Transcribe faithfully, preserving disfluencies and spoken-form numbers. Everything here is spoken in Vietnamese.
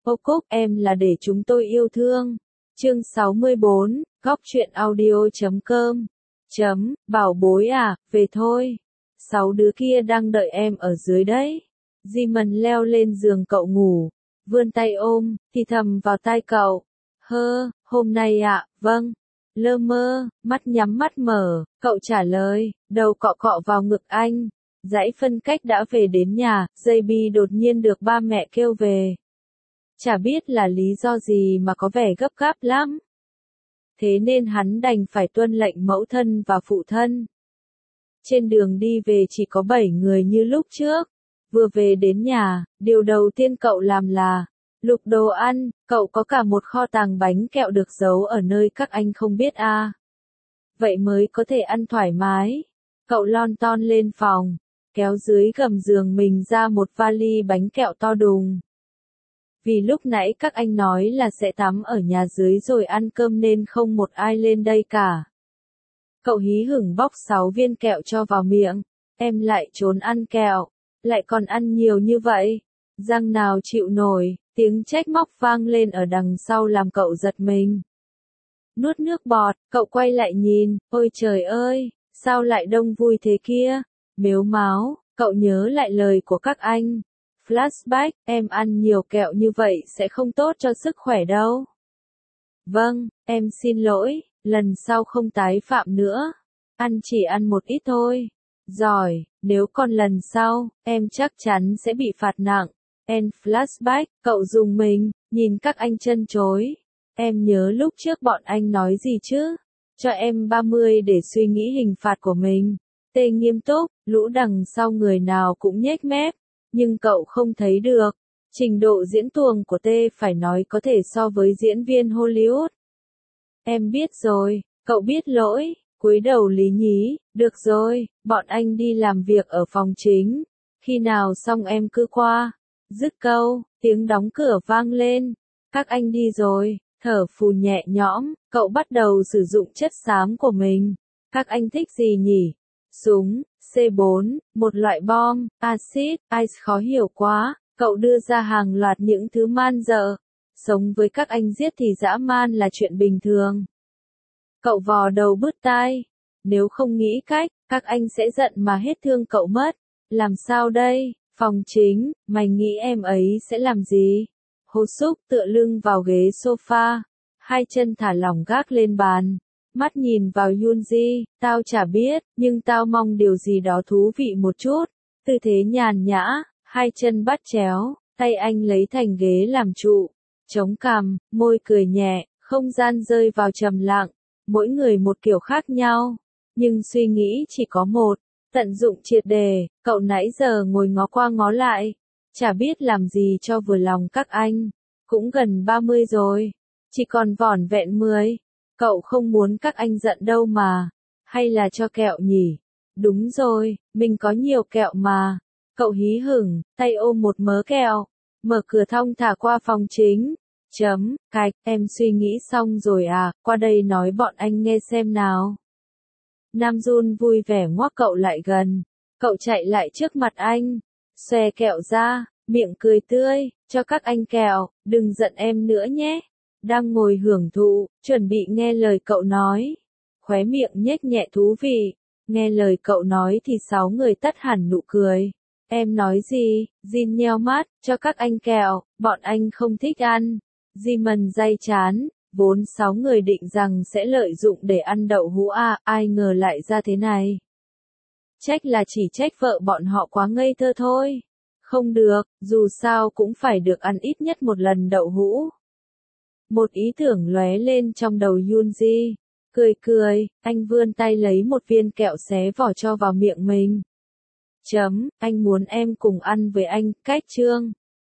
Ô Cúc, em là để chúng tôi yêu thương. Chương sáu mươi bốn, góc truyện audio chấm com. Chấm, bảo bối à, về thôi. Sáu đứa kia đang đợi em ở dưới đấy. Simon leo lên giường cậu ngủ, vươn tay ôm, thì thầm vào tai cậu. Hơ, hôm nay ạ, à, vâng. Lơ mơ, mắt nhắm mắt mở, cậu trả lời, đầu cọ cọ vào ngực anh. Dãy phân cách đã về đến nhà, gi bê đột nhiên được ba mẹ kêu về. Chả biết là lý do gì mà có vẻ gấp gáp lắm. Thế nên hắn đành phải tuân lệnh mẫu thân và phụ thân. Trên đường đi về chỉ có bảy người như lúc trước. Vừa về đến nhà, điều đầu tiên cậu làm là lục đồ ăn, cậu có cả một kho tàng bánh kẹo được giấu ở nơi các anh không biết à. Vậy mới có thể ăn thoải mái. Cậu lon ton lên phòng, kéo dưới gầm giường mình ra một vali bánh kẹo to đùng. Vì lúc nãy các anh nói là sẽ tắm ở nhà dưới rồi ăn cơm nên không một ai lên đây cả. Cậu hí hửng bóc sáu viên kẹo cho vào miệng, em lại trốn ăn kẹo, lại còn ăn nhiều như vậy. Răng nào chịu nổi, tiếng trách móc vang lên ở đằng sau làm cậu giật mình. Nuốt nước bọt, cậu quay lại nhìn, ôi trời ơi, sao lại đông vui thế kia? Mếu máo, cậu nhớ lại lời của các anh. Flashback, em ăn nhiều kẹo như vậy sẽ không tốt cho sức khỏe đâu. Vâng, em xin lỗi, lần sau không tái phạm nữa. Ăn chỉ ăn một ít thôi. Giỏi, nếu còn lần sau, em chắc chắn sẽ bị phạt nặng. En flashback, cậu dùng mình, nhìn các anh chân chối. Em nhớ lúc trước bọn anh nói gì chứ? Cho em ba mươi để suy nghĩ hình phạt của mình. Tê nghiêm túc, lũ đằng sau người nào cũng nhếch mép. Nhưng cậu không thấy được. Trình độ diễn tuồng của Tê phải nói có thể so với diễn viên Hollywood. Em biết rồi, cậu biết lỗi, cúi đầu lý nhí, được rồi, bọn anh đi làm việc ở phòng chính. Khi nào xong em cứ qua. Dứt câu, tiếng đóng cửa vang lên. Các anh đi rồi, thở phù nhẹ nhõm, cậu bắt đầu sử dụng chất xám của mình. Các anh thích gì nhỉ? Súng, xê bốn, một loại bom, axit, ice khó hiểu quá, cậu đưa ra hàng loạt những thứ man dợ. Sống với các anh giết thì dã man là chuyện bình thường. Cậu vò đầu bứt tai. Nếu không nghĩ cách, các anh sẽ giận mà hết thương cậu mất. Làm sao đây? Phòng chính, mày nghĩ em ấy sẽ làm gì? Hồ Súc tựa lưng vào ghế sofa, hai chân thả lỏng gác lên bàn. Mắt nhìn vào Yoonji, tao chả biết, nhưng tao mong điều gì đó thú vị một chút. Tư thế nhàn nhã, hai chân bắt chéo, tay anh lấy thành ghế làm trụ, chống cằm, môi cười nhẹ, không gian rơi vào trầm lặng. Mỗi người một kiểu khác nhau, nhưng suy nghĩ chỉ có một, tận dụng triệt đề. Cậu nãy giờ ngồi ngó qua ngó lại, chả biết làm gì cho vừa lòng các anh. Cũng gần ba mươi rồi, chỉ còn vỏn vẹn mười. Cậu không muốn các anh giận đâu mà. Hay là cho kẹo nhỉ? Đúng rồi, mình có nhiều kẹo mà. Cậu hí hửng, tay ôm một mớ kẹo. Mở cửa thong thả qua phòng chính. Chấm, cạch, em suy nghĩ xong rồi à, qua đây nói bọn anh nghe xem nào. Nam Jun vui vẻ ngoắc cậu lại gần. Cậu chạy lại trước mặt anh. Xòe kẹo ra, miệng cười tươi, cho các anh kẹo, đừng giận em nữa nhé. Đang ngồi hưởng thụ, chuẩn bị nghe lời cậu nói. Khóe miệng nhếch nhẹ thú vị. Nghe lời cậu nói thì sáu người tắt hẳn nụ cười. Em nói gì? Jin nheo mắt, cho các anh kẹo, bọn anh không thích ăn. Jimon day chán, vốn sáu người định rằng sẽ lợi dụng để ăn đậu hũ à, ai ngờ lại ra thế này. Trách là chỉ trách vợ bọn họ quá ngây thơ thôi. Không được, dù sao cũng phải được ăn ít nhất một lần đậu hũ. Một ý tưởng lóe lên trong đầu Yoonji. Cười cười, anh vươn tay lấy một viên kẹo xé vỏ cho vào miệng mình. Chấm, anh muốn em cùng ăn với anh, cách chương.